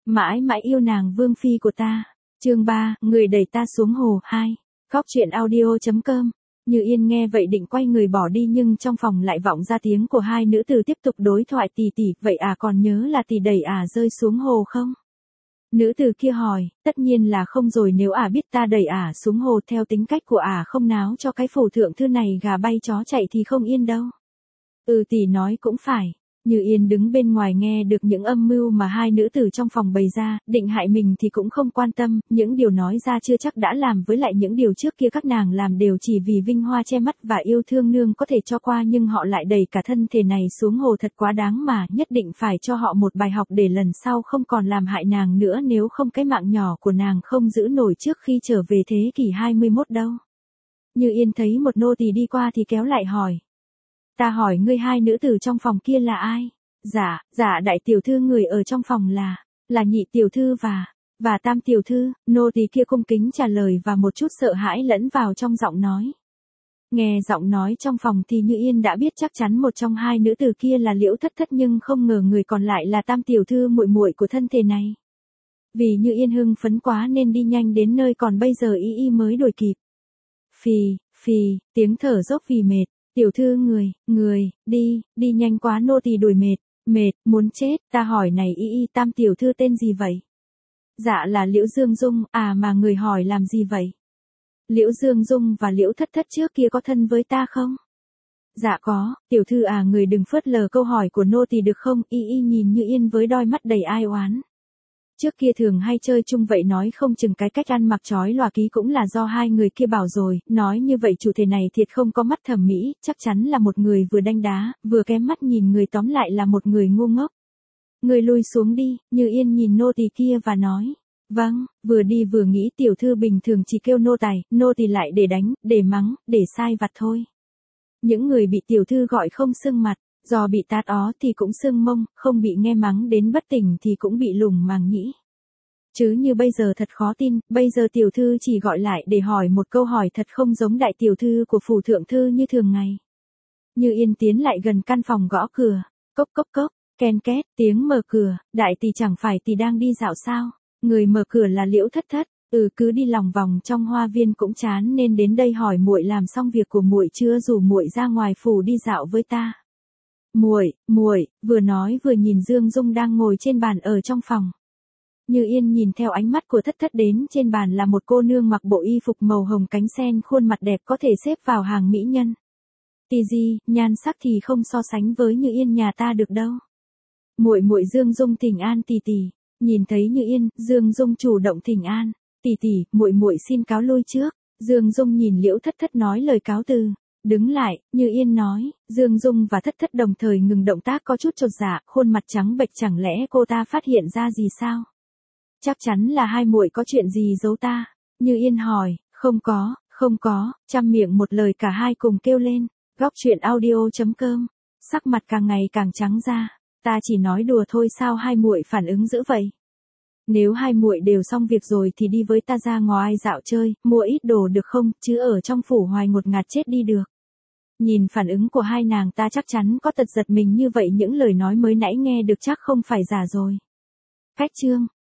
mãi mãi yêu nàng vương phi của ta. Chương 3, người đẩy ta xuống hồ 2. Góc truyện audio.com. Như Yên nghe vậy định quay người bỏ đi nhưng trong phòng lại vọng ra tiếng của hai nữ tử tiếp tục đối thoại. Tỷ tỷ, vậy còn nhớ là tỷ đẩy rơi xuống hồ không? Nữ tử kia hỏi, tất nhiên là không rồi, nếu biết ta đẩy xuống hồ, theo tính cách của không náo cho cái phủ thượng thư này gà bay chó chạy thì không yên đâu. Tỷ nói cũng phải. Như Yên đứng bên ngoài nghe được những âm mưu mà hai nữ tử trong phòng bày ra, định hại mình thì cũng không quan tâm, những điều nói ra chưa chắc đã làm, với lại những điều trước kia các nàng làm đều chỉ vì vinh hoa che mắt và yêu thương nương có thể cho qua, nhưng họ lại đẩy cả thân thể này xuống hồ, thật quá đáng mà, nhất định phải cho họ một bài học để lần sau không còn làm hại nàng nữa, nếu không cái mạng nhỏ của nàng không giữ nổi trước khi trở về thế kỷ 21 đâu. Như Yên thấy một nô tỳ đi qua thì kéo lại hỏi. Ta hỏi ngươi, hai nữ tử trong phòng kia là ai? Dạ đại tiểu thư, người ở trong phòng là nhị tiểu thư và tam tiểu thư. Nô tỳ kia cung kính trả lời và một chút sợ hãi lẫn vào trong giọng nói. Nghe giọng nói trong phòng thì Như Yên đã biết chắc chắn một trong hai nữ tử kia là Liễu Thất Thất, nhưng không ngờ người còn lại là tam tiểu thư, muội muội của thân thể này. Vì Như Yên hưng phấn quá nên đi nhanh đến nơi, còn bây giờ y mới đuổi kịp. Phì, tiếng thở dốc vì mệt. Tiểu thư, người, đi nhanh quá, nô tỳ đuổi mệt, muốn chết. Ta hỏi này tam tiểu thư tên gì vậy? Dạ là Liễu Dương Dung. Mà người hỏi làm gì vậy? Liễu Dương Dung và Liễu Thất Thất trước kia có thân với ta không? Dạ có. Tiểu thư người đừng phớt lờ câu hỏi của nô tỳ được không? Y nhìn Như Yên với đôi mắt đầy ai oán. Trước kia thường hay chơi chung vậy, nói không chừng cái cách ăn mặc chói lòa ký cũng là do hai người kia bảo rồi, nói như vậy chủ thể này thiệt không có mắt thẩm mỹ, chắc chắn là một người vừa đanh đá, vừa kém mắt nhìn người, tóm lại là một người ngu ngốc. Người lui xuống đi. Như Yên nhìn nô tỳ kia và nói. Vâng. Vừa đi vừa nghĩ, tiểu thư bình thường chỉ kêu nô tỳ lại để đánh, để mắng, để sai vặt thôi. Những người bị tiểu thư gọi không sưng mặt, do bị tát ó thì cũng sưng mông, không bị nghe mắng đến bất tỉnh thì cũng bị lủng màng nhĩ. Chứ như bây giờ thật khó tin, bây giờ tiểu thư chỉ gọi lại để hỏi một câu hỏi thật không giống đại tiểu thư của phủ thượng thư như thường ngày. Như Yên tiến lại gần căn phòng gõ cửa, cốc, ken két, tiếng mở cửa. Đại tỷ, chẳng phải tỷ đang đi dạo sao? Người mở cửa là Liễu Thất Thất. Cứ đi lòng vòng trong hoa viên cũng chán nên đến đây hỏi muội làm xong việc của muội chưa, rủ muội ra ngoài phủ đi dạo với ta. Muội, vừa nói vừa nhìn Dương Dung đang ngồi trên bàn ở trong phòng. Như Yên nhìn theo ánh mắt của Thất Thất đến trên bàn là một cô nương mặc bộ y phục màu hồng cánh sen, khuôn mặt đẹp có thể xếp vào hàng mỹ nhân. Nhan sắc thì không so sánh với Như Yên nhà ta được đâu. Muội Dương Dung thỉnh an tỷ tỷ. Nhìn thấy Như Yên, Dương Dung chủ động thỉnh an. Tỷ, muội xin cáo lui trước. Dương Dung nhìn Liễu Thất Thất nói lời cáo từ. Đứng lại. Như Yên nói. Dương Dung và Thất Thất đồng thời ngừng động tác, có chút chột dạ, khuôn mặt trắng bệch. Chẳng lẽ cô ta phát hiện ra gì sao? Chắc chắn là hai muội có chuyện gì giấu ta. Như Yên hỏi. Không có. Trăm miệng một lời cả hai cùng kêu lên. Góc truyện audio.com. Sắc mặt càng ngày càng trắng ra. Ta chỉ nói đùa thôi, sao hai muội phản ứng dữ vậy? Nếu hai muội đều xong việc rồi thì đi với ta ra ngoài dạo chơi, mua ít đồ được không, chứ ở trong phủ hoài ngột ngạt chết đi được. Nhìn phản ứng của hai nàng ta chắc chắn có tật giật mình như vậy, những lời nói mới nãy nghe được chắc không phải giả rồi. Cách chương